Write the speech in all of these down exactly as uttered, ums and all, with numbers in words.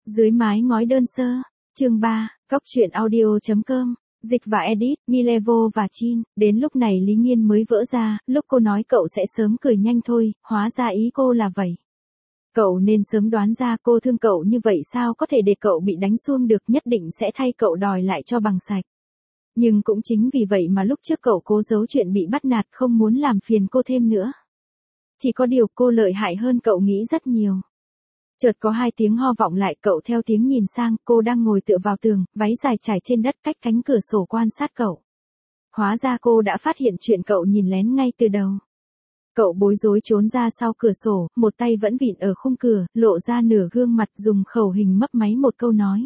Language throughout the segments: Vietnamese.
Dưới mái ngói đơn sơ, chương ba, Cóc truyện audio chấm com, dịch và edit, Milevo và Chin. Đến lúc này Lý Nghiên mới vỡ ra, lúc cô nói cậu sẽ sớm cười nhanh thôi, hóa ra ý cô là vậy. Cậu nên sớm đoán ra cô thương cậu như vậy sao có thể để cậu bị đánh xuông được, nhất định sẽ thay cậu đòi lại cho bằng sạch. Nhưng cũng chính vì vậy mà lúc trước cậu cố giấu chuyện bị bắt nạt, không muốn làm phiền cô thêm nữa. Chỉ có điều cô lợi hại hơn cậu nghĩ rất nhiều. Chợt có hai tiếng ho vọng lại, cậu theo tiếng nhìn sang, cô đang ngồi tựa vào tường, váy dài trải trên đất cách cánh cửa sổ quan sát cậu. Hóa ra cô đã phát hiện chuyện cậu nhìn lén ngay từ đầu. Cậu bối rối trốn ra sau cửa sổ, một tay vẫn vịn ở khung cửa, lộ ra nửa gương mặt, dùng khẩu hình mấp máy một câu nói.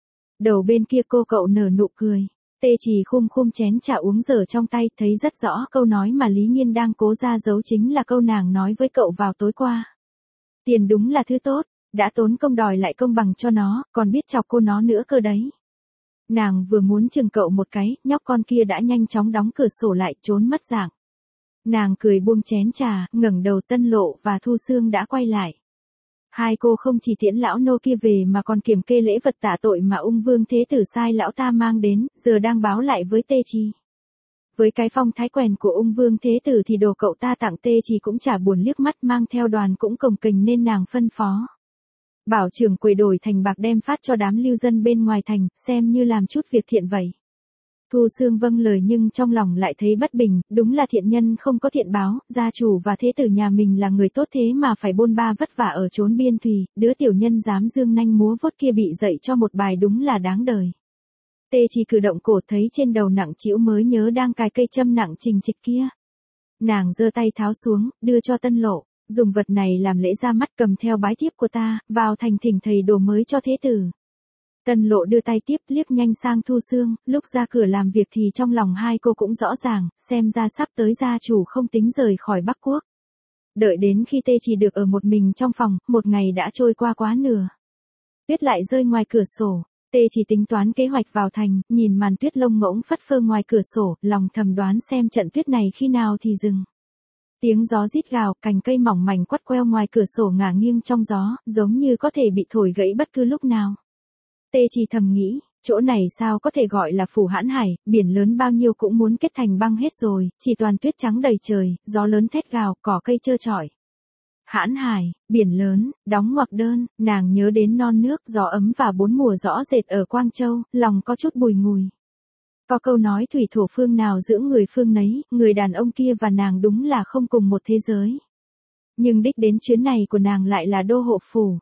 Đầu bên kia cô cậu nở nụ cười. Tê Chỉ khum khum chén trà uống dở trong tay, thấy rất rõ câu nói mà Lý Nghiên đang cố ra giấu chính là câu nàng nói với cậu vào tối qua. Tiền đúng là thứ tốt, đã tốn công đòi lại công bằng cho nó, còn biết chọc cô nó nữa cơ đấy. Nàng vừa muốn chừng cậu một cái, nhóc con kia đã nhanh chóng đóng cửa sổ lại, trốn mất dạng. Nàng cười buông chén trà, ngẩng đầu. Tân Lộ và Thu Xương đã quay lại. Hai cô không chỉ tiễn lão nô kia về mà còn kiểm kê lễ vật tạ tội mà Ung Vương Thế Tử sai lão ta mang đến, giờ đang báo lại với Tê Chỉ. Với cái phong thái quèn của Ung Vương Thế Tử thì đồ cậu ta tặng Tê Chỉ cũng chả buồn liếc mắt, mang theo đoàn cũng cồng kềnh nên nàng phân phó. Bảo trưởng quầy đổi thành bạc đem phát cho đám lưu dân bên ngoài thành, xem như làm chút việc thiện vậy. Thu Xương vâng lời nhưng trong lòng lại thấy bất bình, đúng là thiện nhân không có thiện báo, gia chủ và thế tử nhà mình là người tốt thế mà phải bôn ba vất vả ở chốn biên thùy, đứa tiểu nhân dám dương nanh múa vuốt kia bị dạy cho một bài đúng là đáng đời. Tê Chỉ cử động cổ, thấy trên đầu nặng trĩu mới nhớ đang cài cây châm nặng trình trịch kia. Nàng giơ tay tháo xuống, đưa cho Tân Lộ, dùng vật này làm lễ ra mắt, cầm theo bái thiếp của ta, vào thành thỉnh thầy đồ mới cho thế tử. Tân Lộ đưa tay tiếp, liếc nhanh sang Thu Xương, lúc ra cửa làm việc thì trong lòng hai cô cũng rõ ràng, xem ra sắp tới gia chủ không tính rời khỏi Bắc Quốc. Đợi đến khi Tê Chỉ được ở một mình trong phòng, một ngày đã trôi qua quá nửa. Tuyết lại rơi ngoài cửa sổ, Tê Chỉ tính toán kế hoạch vào thành, nhìn màn tuyết lông ngỗng phất phơ ngoài cửa sổ, lòng thầm đoán xem trận tuyết này khi nào thì dừng. Tiếng gió rít gào, cành cây mỏng mảnh quắt queo ngoài cửa sổ ngả nghiêng trong gió, giống như có thể bị thổi gãy bất cứ lúc nào. Tê Chỉ thầm nghĩ, chỗ này sao có thể gọi là phủ Hãn Hải, biển lớn bao nhiêu cũng muốn kết thành băng hết rồi, chỉ toàn tuyết trắng đầy trời, gió lớn thét gào, cỏ cây trơ trọi. Hãn Hải, biển lớn, đóng ngoặc đơn, nàng nhớ đến non nước, gió ấm và bốn mùa rõ rệt ở Quang Châu, lòng có chút bùi ngùi. Có câu nói thủy thổ phương nào dưỡng người phương nấy, người đàn ông kia và nàng đúng là không cùng một thế giới. Nhưng đích đến chuyến này của nàng lại là đô hộ phủ.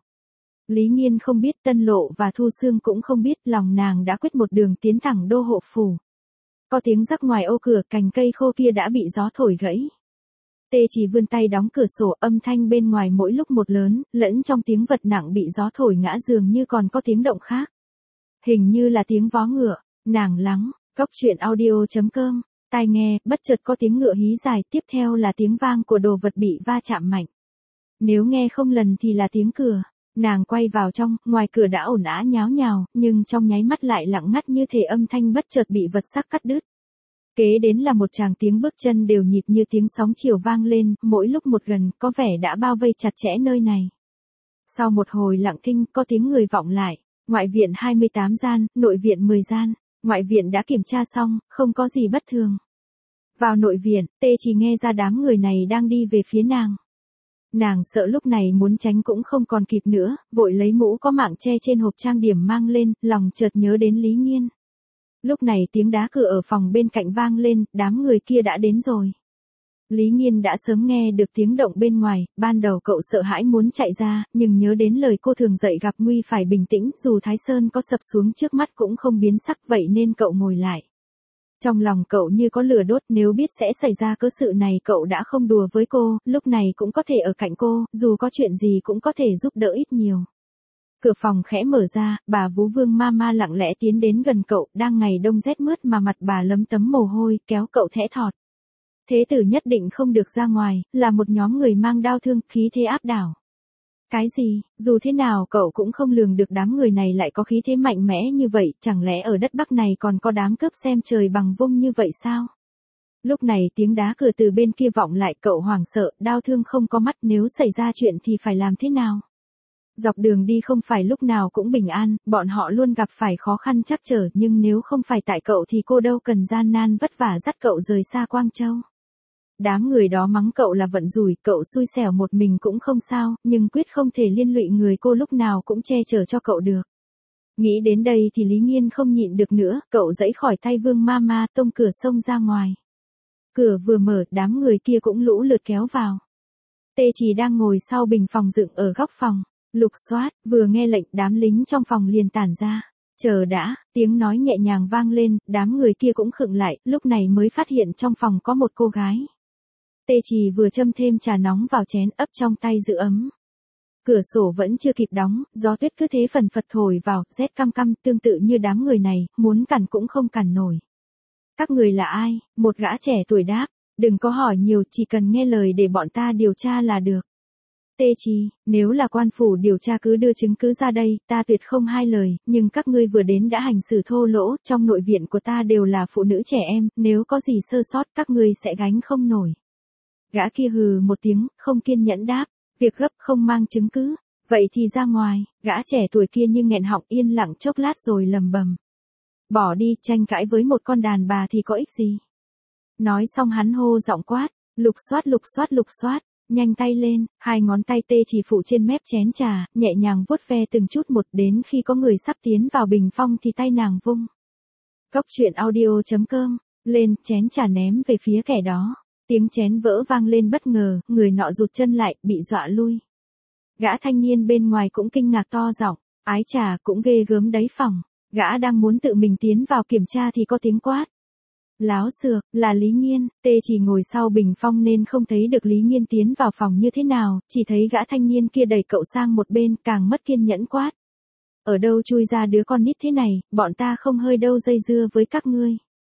Lý Nghiên không biết, Tân Lộ và Thu Xương cũng không biết, lòng nàng đã quyết một đường tiến thẳng đô hộ phủ. Có tiếng rắc ngoài ô cửa, cành cây khô kia đã bị gió thổi gãy. Tê Chỉ vươn tay đóng cửa sổ, âm thanh bên ngoài mỗi lúc một lớn, lẫn trong tiếng vật nặng bị gió thổi ngã dường như còn có tiếng động khác. Hình như là tiếng vó ngựa, nàng lắng, Cóc truyện audio chấm com, tai nghe, bất chợt có tiếng ngựa hí dài, tiếp theo là tiếng vang của đồ vật bị va chạm mạnh. Nếu nghe không lần thì là tiếng cửa. Nàng quay vào trong, ngoài cửa đã ồn ào nháo nhào, nhưng trong nháy mắt lại lặng ngắt như thể âm thanh bất chợt bị vật sắc cắt đứt. Kế đến là một tràng tiếng bước chân đều nhịp như tiếng sóng chiều vang lên, mỗi lúc một gần, có vẻ đã bao vây chặt chẽ nơi này. Sau một hồi lặng thinh, có tiếng người vọng lại, ngoại viện hai mươi tám gian, nội viện mười gian, ngoại viện đã kiểm tra xong, không có gì bất thường. Vào nội viện, Tê Chỉ nghe ra đám người này đang đi về phía nàng. Nàng sợ lúc này muốn tránh cũng không còn kịp nữa, vội lấy mũ có mạng che trên hộp trang điểm mang lên, lòng chợt nhớ đến Lý Nghiên. Lúc này tiếng đá cửa ở phòng bên cạnh vang lên, đám người kia đã đến rồi. Lý Nghiên đã sớm nghe được tiếng động bên ngoài, ban đầu cậu sợ hãi muốn chạy ra, nhưng nhớ đến lời cô thường dạy gặp nguy phải bình tĩnh, dù Thái Sơn có sập xuống trước mắt cũng không biến sắc, vậy nên cậu ngồi lại. Trong lòng cậu như có lửa đốt, nếu biết sẽ xảy ra cớ sự này cậu đã không đùa với cô, lúc này cũng có thể ở cạnh cô, dù có chuyện gì cũng có thể giúp đỡ ít nhiều. Cửa phòng khẽ mở ra, bà Vú Vương Mama lặng lẽ tiến đến gần cậu, đang ngày đông rét mướt mà mặt bà lấm tấm mồ hôi, kéo cậu thẽ thọt. Thế tử nhất định không được ra ngoài, là một nhóm người mang đao thương, khí thế áp đảo. Cái gì, dù thế nào cậu cũng không lường được đám người này lại có khí thế mạnh mẽ như vậy, chẳng lẽ ở đất Bắc này còn có đám cướp xem trời bằng vung như vậy sao? Lúc này tiếng đá cửa từ bên kia vọng lại, cậu hoảng sợ, đao thương không có mắt, nếu xảy ra chuyện thì phải làm thế nào? Dọc đường đi không phải lúc nào cũng bình an, bọn họ luôn gặp phải khó khăn trắc trở, nhưng nếu không phải tại cậu thì cô đâu cần gian nan vất vả dắt cậu rời xa Quang Châu. Đám người đó mắng cậu là vận rủi, cậu xui xẻo một mình cũng không sao, nhưng quyết không thể liên lụy người cô lúc nào cũng che chở cho cậu được. Nghĩ đến đây thì Lý Nghiên không nhịn được nữa, cậu giãy khỏi tay Vương Mama, tung cửa xông ra ngoài. Cửa vừa mở, đám người kia cũng lũ lượt kéo vào. Tê Chỉ đang ngồi sau bình phòng dựng ở góc phòng. Lục soát, vừa nghe lệnh đám lính trong phòng liền tản ra. Chờ đã, tiếng nói nhẹ nhàng vang lên, đám người kia cũng khựng lại, lúc này mới phát hiện trong phòng có một cô gái. Tê Chỉ vừa châm thêm trà nóng vào chén, ấp trong tay giữ ấm. Cửa sổ vẫn chưa kịp đóng, gió tuyết cứ thế phần phật thổi vào, rét căm căm, tương tự như đám người này, muốn cản cũng không cản nổi. Các người là ai? Một gã trẻ tuổi đáp, đừng có hỏi nhiều, chỉ cần nghe lời để bọn ta điều tra là được. Tê Chỉ, nếu là quan phủ điều tra cứ đưa chứng cứ ra đây, ta tuyệt không hai lời, nhưng các ngươi vừa đến đã hành xử thô lỗ, trong nội viện của ta đều là phụ nữ trẻ em, nếu có gì sơ sót các ngươi sẽ gánh không nổi. Gã kia hừ một tiếng, không kiên nhẫn đáp, việc gấp không mang chứng cứ, vậy thì ra ngoài, gã trẻ tuổi kia như nghẹn họng yên lặng chốc lát rồi lầm bầm. Bỏ đi, tranh cãi với một con đàn bà thì có ích gì. Nói xong hắn hô giọng quát, lục soát lục soát lục soát. Nhanh tay lên, hai ngón tay Tê Chỉ phụ trên mép chén trà, nhẹ nhàng vuốt ve từng chút một, đến khi có người sắp tiến vào bình phong thì tay nàng vung. Cốc truyện audio chấm com, lên, chén trà ném về phía kẻ đó. Tiếng chén vỡ vang lên bất ngờ, người nọ rụt chân lại, bị dọa lui. Gã thanh niên bên ngoài cũng kinh ngạc to giọng, ái trà cũng ghê gớm đấy phòng. Gã đang muốn tự mình tiến vào kiểm tra thì có tiếng quát. Láo xược, là Lý Nghiên. Tê Chỉ ngồi sau bình phong nên không thấy được Lý Nghiên tiến vào phòng như thế nào, chỉ thấy gã thanh niên kia đẩy cậu sang một bên, càng mất kiên nhẫn quát. Ở đâu chui ra đứa con nít thế này, bọn ta không hơi đâu dây dưa với các ngươi.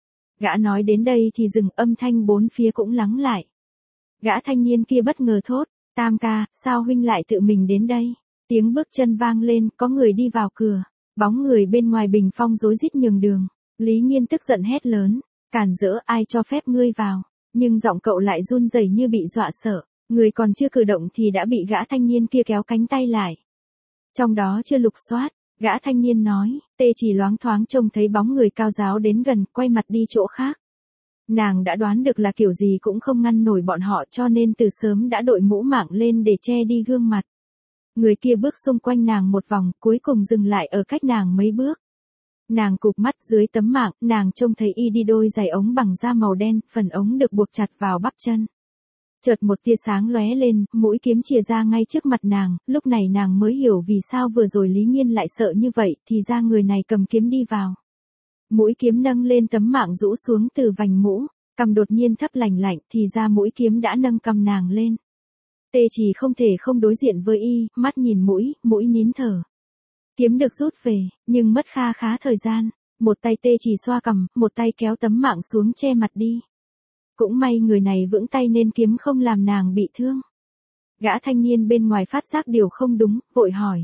Gã nói đến đây thì dừng, âm thanh bốn phía cũng lắng lại. Gã thanh niên kia bất ngờ thốt, Tam ca, sao huynh lại tự mình đến đây? Tiếng bước chân vang lên, có người đi vào cửa, bóng người bên ngoài bình phong rối rít nhường đường. Lý Nghiên tức giận hét lớn. Cản rỡ, ai cho phép ngươi vào, nhưng giọng cậu lại run rẩy như bị dọa sợ, người còn chưa cử động thì đã bị gã thanh niên kia kéo cánh tay lại. Trong đó chưa lục soát, gã thanh niên nói, Tê Chỉ loáng thoáng trông thấy bóng người cao giáo đến gần, quay mặt đi chỗ khác. Nàng đã đoán được là kiểu gì cũng không ngăn nổi bọn họ cho nên từ sớm đã đội mũ mạng lên để che đi gương mặt. Người kia bước xung quanh nàng một vòng, cuối cùng dừng lại ở cách nàng mấy bước. Nàng cụp mắt, dưới tấm mạng, nàng trông thấy y đi đôi giày ống bằng da màu đen, phần ống được buộc chặt vào bắp chân. Chợt một tia sáng lóe lên, mũi kiếm chìa ra ngay trước mặt nàng, lúc này nàng mới hiểu vì sao vừa rồi Lý Nghiên lại sợ như vậy, thì ra người này cầm kiếm đi vào. Mũi kiếm nâng lên tấm mạng rũ xuống từ vành mũ, cằm đột nhiên thấp lành lạnh, thì ra mũi kiếm đã nâng cằm nàng lên. Tê Chỉ không thể không đối diện với y, mắt nhìn mũi, mũi nín thở. Kiếm được rút về, nhưng mất kha khá thời gian, một tay Tê Chỉ xoa cằm, một tay kéo tấm mạng xuống che mặt đi. Cũng may người này vững tay nên kiếm không làm nàng bị thương. Gã thanh niên bên ngoài phát giác điều không đúng, vội hỏi.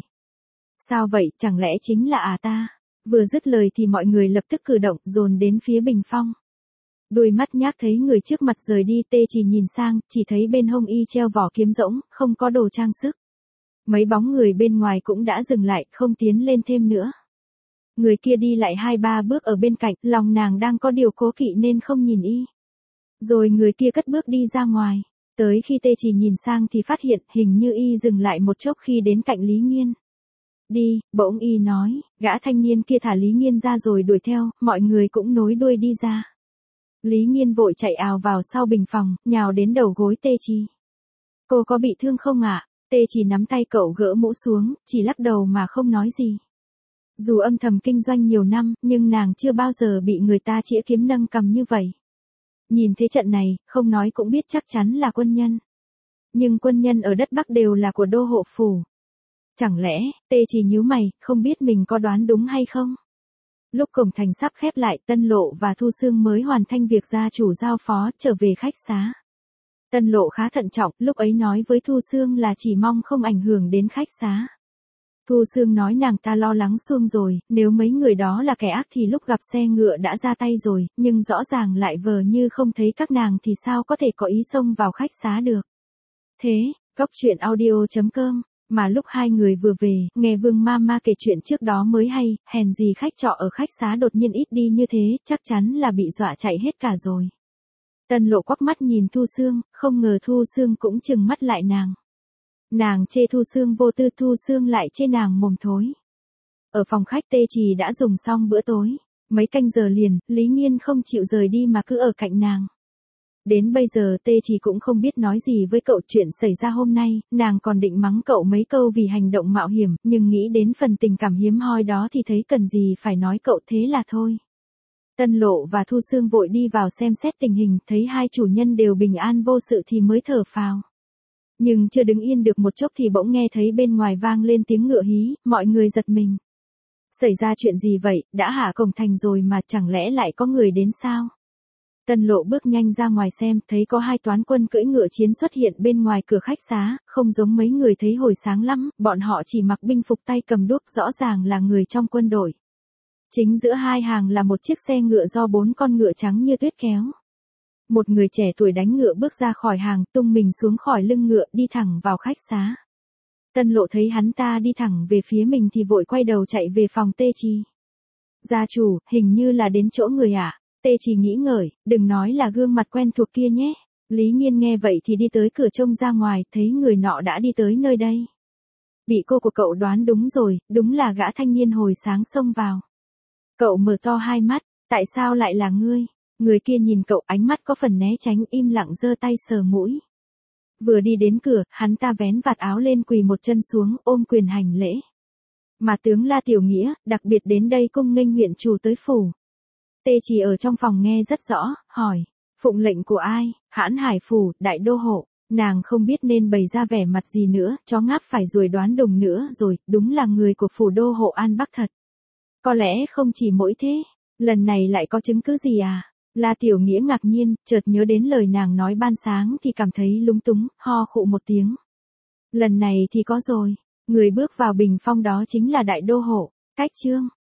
Sao vậy, chẳng lẽ chính là à ta? Vừa dứt lời thì mọi người lập tức cử động, dồn đến phía bình phong. Đôi mắt nhác thấy người trước mặt rời đi, Tê Chỉ nhìn sang, chỉ thấy bên hông y treo vỏ kiếm rỗng, không có đồ trang sức. Mấy bóng người bên ngoài cũng đã dừng lại, không tiến lên thêm nữa. Người kia đi lại hai ba bước ở bên cạnh, lòng nàng đang có điều cố kỵ nên không nhìn y. Rồi người kia cất bước đi ra ngoài. Tới khi Tê Chỉ nhìn sang thì phát hiện hình như y dừng lại một chốc khi đến cạnh Lý Nghiên. Đi, bỗng y nói, gã thanh niên kia thả Lý Nghiên ra rồi đuổi theo, mọi người cũng nối đuôi đi ra. Lý Nghiên vội chạy ào vào sau bình phòng, nhào đến đầu gối Tê Chỉ. Cô có bị thương không ạ? Tê Chỉ nắm tay cậu gỡ mũ xuống, chỉ lắc đầu mà không nói gì. Dù âm thầm kinh doanh nhiều năm, nhưng nàng chưa bao giờ bị người ta chĩa kiếm nâng cầm như vậy. Nhìn thế trận này, không nói cũng biết chắc chắn là quân nhân. Nhưng quân nhân ở đất Bắc đều là của đô hộ phủ. Chẳng lẽ, Tê Chỉ nhíu mày, không biết mình có đoán đúng hay không? Lúc cổng thành sắp khép lại, Tân Lộ và Thu Sương mới hoàn thành việc gia chủ giao phó, trở về khách xá. Tân Lộ khá thận trọng, lúc ấy nói với Thu Sương là chỉ mong không ảnh hưởng đến khách xá. Thu Sương nói nàng ta lo lắng xuông rồi, nếu mấy người đó là kẻ ác thì lúc gặp xe ngựa đã ra tay rồi, nhưng rõ ràng lại vờ như không thấy các nàng thì sao có thể có ý xông vào khách xá được. Thế, cốc truyện audio chấm com Mà lúc hai người vừa về, nghe Vương Mama kể chuyện trước đó mới hay, hèn gì khách trọ ở khách xá đột nhiên ít đi như thế, chắc chắn là bị dọa chạy hết cả rồi. Tân Lộ quắc mắt nhìn Thu Xương, không ngờ Thu Xương cũng trừng mắt lại nàng. Nàng chê Thu Xương vô tư, Thu Xương lại chê nàng mồm thối. Ở phòng khách Tê Trì đã dùng xong bữa tối. Mấy canh giờ liền, Lý Nghiên không chịu rời đi mà cứ ở cạnh nàng. Đến bây giờ Tê Trì cũng không biết nói gì với cậu chuyện xảy ra hôm nay, nàng còn định mắng cậu mấy câu vì hành động mạo hiểm, nhưng nghĩ đến phần tình cảm hiếm hoi đó thì thấy cần gì phải nói cậu, thế là thôi. Tân Lộ và Thu Xương vội đi vào xem xét tình hình, thấy hai chủ nhân đều bình an vô sự thì mới thở phào. Nhưng chưa đứng yên được một chốc thì bỗng nghe thấy bên ngoài vang lên tiếng ngựa hí, mọi người giật mình. Xảy ra chuyện gì vậy, đã hạ cổng thành rồi mà chẳng lẽ lại có người đến sao? Tân Lộ bước nhanh ra ngoài xem, thấy có hai toán quân cưỡi ngựa chiến xuất hiện bên ngoài cửa khách xá, không giống mấy người thấy hồi sáng lắm, bọn họ chỉ mặc binh phục tay cầm đuốc, rõ ràng là người trong quân đội. Chính giữa hai hàng là một chiếc xe ngựa do bốn con ngựa trắng như tuyết kéo. Một người trẻ tuổi đánh ngựa bước ra khỏi hàng, tung mình xuống khỏi lưng ngựa, đi thẳng vào khách xá. Tân Lộ thấy hắn ta đi thẳng về phía mình thì vội quay đầu chạy về phòng Tê Trì. Gia chủ, hình như là đến chỗ người ạ. À? Tê Trì nghĩ ngợi, đừng nói là gương mặt quen thuộc kia nhé. Lý Nghiên nghe vậy thì đi tới cửa trông ra ngoài, thấy người nọ đã đi tới nơi đây. Bị cô của cậu đoán đúng rồi, đúng là gã thanh niên hồi sáng xông vào. Cậu mở to hai mắt, tại sao lại là ngươi? Người kia nhìn cậu, ánh mắt có phần né tránh, im lặng giơ tay sờ mũi. Vừa đi đến cửa, hắn ta vén vạt áo lên, quỳ một chân xuống, ôm quyền hành lễ. Mà tướng La Tiểu Nghĩa, đặc biệt đến đây cung nghênh huyện chủ tới phủ. Tê Trì ở trong phòng nghe rất rõ, hỏi, phụng lệnh của ai? Hãn Hải phủ, đại đô hộ. Nàng không biết nên bày ra vẻ mặt gì nữa, chó ngáp phải ruồi đoán đùng nữa rồi, đúng là người của phủ đô hộ An Bắc thật. Có lẽ không chỉ mỗi thế, lần này lại có chứng cứ gì à? La Tiểu Nghĩa ngạc nhiên, chợt nhớ đến lời nàng nói ban sáng thì cảm thấy lúng túng, ho khụ một tiếng. Lần này thì có rồi, người bước vào bình phong đó chính là đại đô hộ, Cách Trương.